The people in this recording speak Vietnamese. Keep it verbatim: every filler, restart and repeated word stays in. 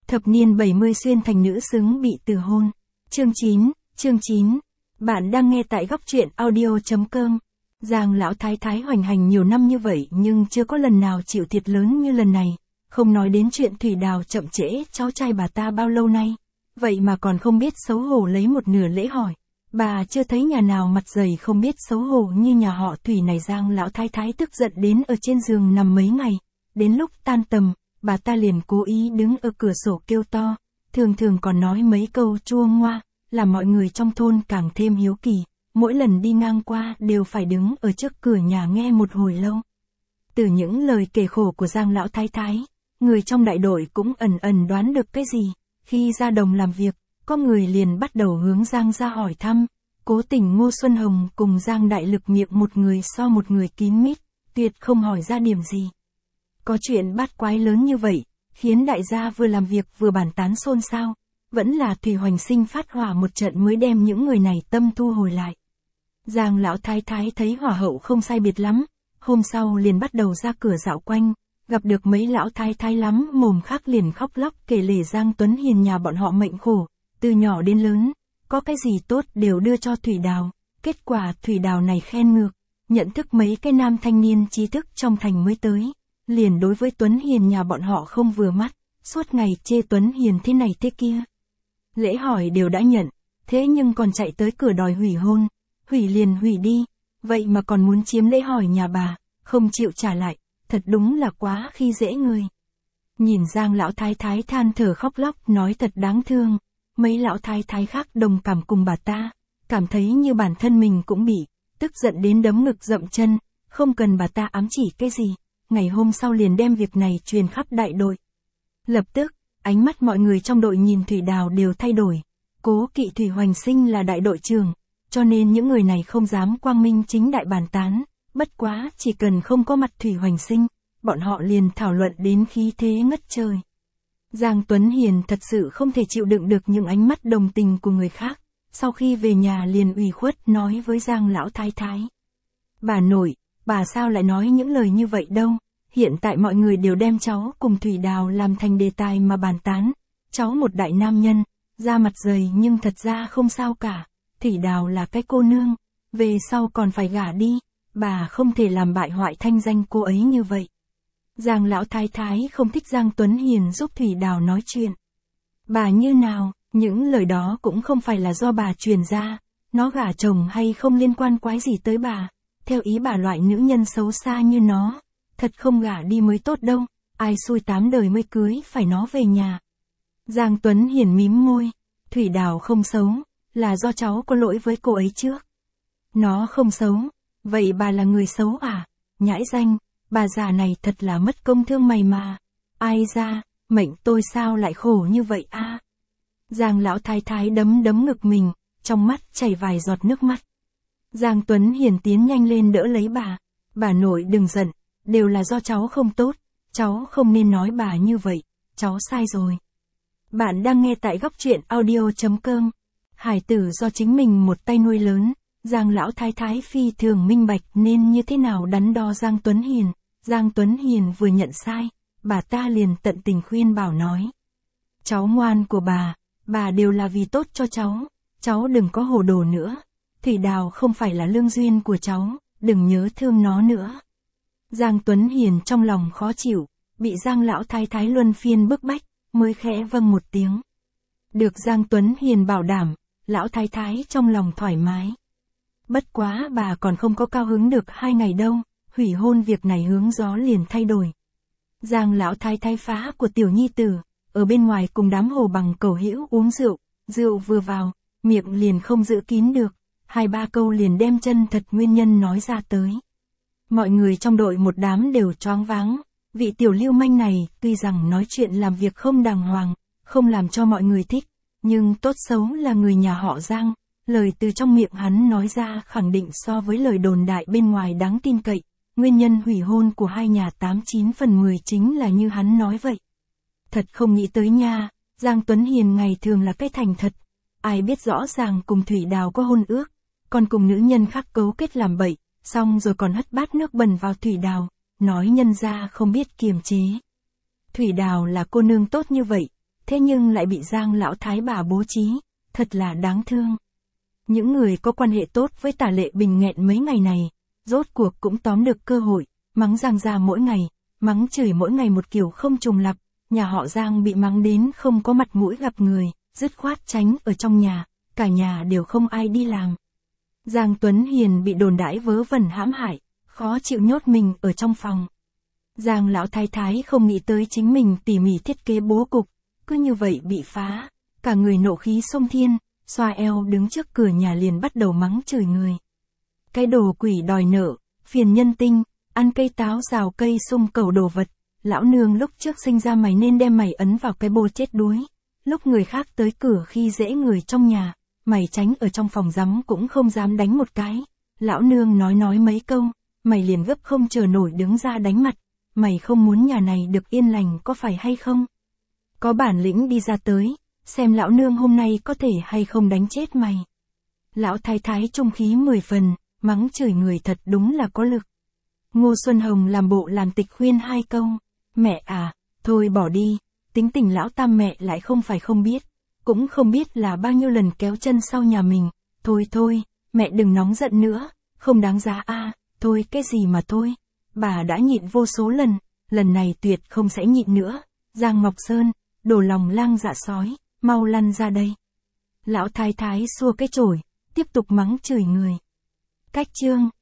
Thập niên bảy mươi xuyên thành nữ xứng bị từ hôn. Chương chín, chương chín. Bạn đang nghe tại góc truyện audio chấm com. Giang lão thái thái hoành hành nhiều năm như vậy nhưng chưa có lần nào chịu thiệt lớn như lần này. Không nói đến chuyện Thủy Đào chậm trễ cháu trai bà ta bao lâu nay. Vậy mà còn không biết xấu hổ lấy một nửa lễ hỏi. Bà chưa thấy nhà nào mặt dày không biết xấu hổ như nhà họ Thủy này. Giang lão thái thái tức giận đến ở trên giường nằm mấy ngày. Đến lúc tan tầm, bà ta liền cố ý đứng ở cửa sổ kêu to, thường thường còn nói mấy câu chua ngoa, làm mọi người trong thôn càng thêm hiếu kỳ, mỗi lần đi ngang qua đều phải đứng ở trước cửa nhà nghe một hồi lâu. Từ những lời kể khổ của Giang lão thái thái, người trong đại đội cũng ẩn ẩn đoán được cái gì. Khi ra đồng làm việc, có người liền bắt đầu hướng Giang ra hỏi thăm. Cố tình Ngô Xuân Hồng cùng Giang Đại Lực miệng một người so một người kín mít, tuyệt không hỏi ra điểm gì. Có chuyện bát quái lớn như vậy, khiến đại gia vừa làm việc vừa bàn tán xôn xao, vẫn là Thủy Hoành Sinh phát hỏa một trận mới đem những người này tâm thu hồi lại. Giang lão thái thái thấy hỏa hậu không sai biệt lắm, hôm sau liền bắt đầu ra cửa dạo quanh, gặp được mấy lão thái thái lắm mồm khác liền khóc lóc kể lể Giang Tuấn Hiền nhà bọn họ mệnh khổ, từ nhỏ đến lớn, có cái gì tốt đều đưa cho Thủy Đào, kết quả Thủy Đào này khen ngược, nhận thức mấy cái nam thanh niên trí thức trong thành mới tới. Liền đối với Tuấn Hiền nhà bọn họ không vừa mắt, suốt ngày chê Tuấn Hiền thế này thế kia. Lễ hỏi đều đã nhận, thế nhưng còn chạy tới cửa đòi hủy hôn, hủy liền hủy đi, vậy mà còn muốn chiếm lễ hỏi nhà bà, không chịu trả lại, thật đúng là quá khi dễ người. Nhìn Giang lão thái thái than thở khóc lóc nói thật đáng thương, mấy lão thái thái khác đồng cảm cùng bà ta, cảm thấy như bản thân mình cũng bị, tức giận đến đấm ngực dậm chân, không cần bà ta ám chỉ cái gì. Ngày hôm sau liền đem việc này truyền khắp đại đội. Lập tức, ánh mắt mọi người trong đội nhìn Thủy Đào đều thay đổi. Cố kỵ Thủy Hoành Sinh là đại đội trưởng, cho nên những người này không dám quang minh chính đại bàn tán. Bất quá, chỉ cần không có mặt Thủy Hoành Sinh, bọn họ liền thảo luận đến khí thế ngất trời. Giang Tuấn Hiền thật sự không thể chịu đựng được những ánh mắt đồng tình của người khác. Sau khi về nhà liền ủy khuất nói với Giang lão thái thái. Bà nội, bà sao lại nói những lời như vậy đâu, hiện tại mọi người đều đem cháu cùng Thủy Đào làm thành đề tài mà bàn tán, cháu một đại nam nhân, da mặt dày nhưng thật ra không sao cả, Thủy Đào là cái cô nương, về sau còn phải gả đi, bà không thể làm bại hoại thanh danh cô ấy như vậy. Giang lão thái thái không thích Giang Tuấn Hiền giúp Thủy Đào nói chuyện. Bà như nào, những lời đó cũng không phải là do bà truyền ra, nó gả chồng hay không liên quan quái gì tới bà. Theo ý bà loại nữ nhân xấu xa như nó, thật không gả đi mới tốt đâu, ai xui tám đời mới cưới phải nó về nhà. Giang Tuấn Hiền mím môi, Thủy Đào không xấu, là do cháu có lỗi với cô ấy trước. Nó không xấu, vậy bà là người xấu à? Nhãi danh, bà già này thật là mất công thương mày mà. Ai ra, mệnh tôi sao lại khổ như vậy a? À? Giang lão thái thái đấm đấm ngực mình, trong mắt chảy vài giọt nước mắt. Giang Tuấn Hiền tiến nhanh lên đỡ lấy bà. Bà nội đừng giận, đều là do cháu không tốt, cháu không nên nói bà như vậy, cháu sai rồi. Bạn đang nghe tại góc truyện audio chấm com. Hải tử do chính mình một tay nuôi lớn, Giang lão thái thái phi thường minh bạch nên như thế nào đắn đo Giang Tuấn Hiền. Giang Tuấn Hiền vừa nhận sai, bà ta liền tận tình khuyên bảo nói. Cháu ngoan của bà, bà đều là vì tốt cho cháu, cháu đừng có hồ đồ nữa. Thủy Đào không phải là lương duyên của cháu, đừng nhớ thương nó nữa. Giang Tuấn Hiền trong lòng khó chịu, bị Giang lão thái thái luân phiên bức bách, mới khẽ vâng một tiếng. Được Giang Tuấn Hiền bảo đảm, lão thái thái trong lòng thoải mái. Bất quá bà còn không có cao hứng được hai ngày đâu, hủy hôn việc này hướng gió liền thay đổi. Giang lão thái thái phá của tiểu nhi tử, ở bên ngoài cùng đám hồ bằng cầu hữu uống rượu, rượu vừa vào, miệng liền không giữ kín được. Hai ba câu liền đem chân thật nguyên nhân nói ra tới. Mọi người trong đội một đám đều choáng váng, vị tiểu lưu manh này tuy rằng nói chuyện làm việc không đàng hoàng, không làm cho mọi người thích, nhưng tốt xấu là người nhà họ Giang, lời từ trong miệng hắn nói ra khẳng định so với lời đồn đại bên ngoài đáng tin cậy, nguyên nhân hủy hôn của hai nhà tám chín phần mười chính là như hắn nói vậy. Thật không nghĩ tới nha, Giang Tuấn Hiền ngày thường là cái thành thật, ai biết rõ ràng cùng Thủy Đào có hôn ước. Còn cùng nữ nhân khác cấu kết làm bậy, xong rồi còn hất bát nước bẩn vào Thủy Đào, nói nhân ra không biết kiềm chế. Thủy Đào là cô nương tốt như vậy, thế nhưng lại bị Giang lão thái bà bố trí, thật là đáng thương. Những người có quan hệ tốt với Tả Lệ Bình nghẹn mấy ngày này, rốt cuộc cũng tóm được cơ hội, mắng Giang gia mỗi ngày, mắng chửi mỗi ngày một kiểu không trùng lặp, nhà họ Giang bị mắng đến không có mặt mũi gặp người, dứt khoát tránh ở trong nhà, cả nhà đều không ai đi làm. Giang Tuấn Hiền bị đồn đãi vớ vẩn hãm hại, khó chịu nhốt mình ở trong phòng. Giang lão thái thái không nghĩ tới chính mình tỉ mỉ thiết kế bố cục, cứ như vậy bị phá, cả người nộ khí xông thiên, xoa eo đứng trước cửa nhà liền bắt đầu mắng chửi người. Cái đồ quỷ đòi nợ, phiền nhân tinh, ăn cây táo rào cây sung cầu đồ vật, lão nương lúc trước sinh ra mày nên đem mày ấn vào cái bô chết đuối, lúc người khác tới cửa khi dễ người trong nhà, mày tránh ở trong phòng rắm cũng không dám đánh một cái, lão nương nói nói mấy câu, mày liền gấp không chờ nổi đứng ra đánh mặt, mày không muốn nhà này được yên lành có phải hay không? Có bản lĩnh đi ra tới, xem lão nương hôm nay có thể hay không đánh chết mày. Lão thái thái trung khí mười phần, mắng chửi người thật đúng là có lực. Ngô Xuân Hồng làm bộ làm tịch khuyên hai câu, mẹ à, thôi bỏ đi, tính tình lão tam mẹ lại không phải không biết, cũng không biết là bao nhiêu lần kéo chân sau nhà mình, thôi thôi, mẹ đừng nóng giận nữa, không đáng giá a, à, thôi cái gì mà thôi, bà đã nhịn vô số lần, lần này tuyệt không sẽ nhịn nữa, Giang Ngọc Sơn, đồ lòng lang dạ sói, mau lăn ra đây. Lão thái thái xua cái chổi, tiếp tục mắng chửi người. Cách chương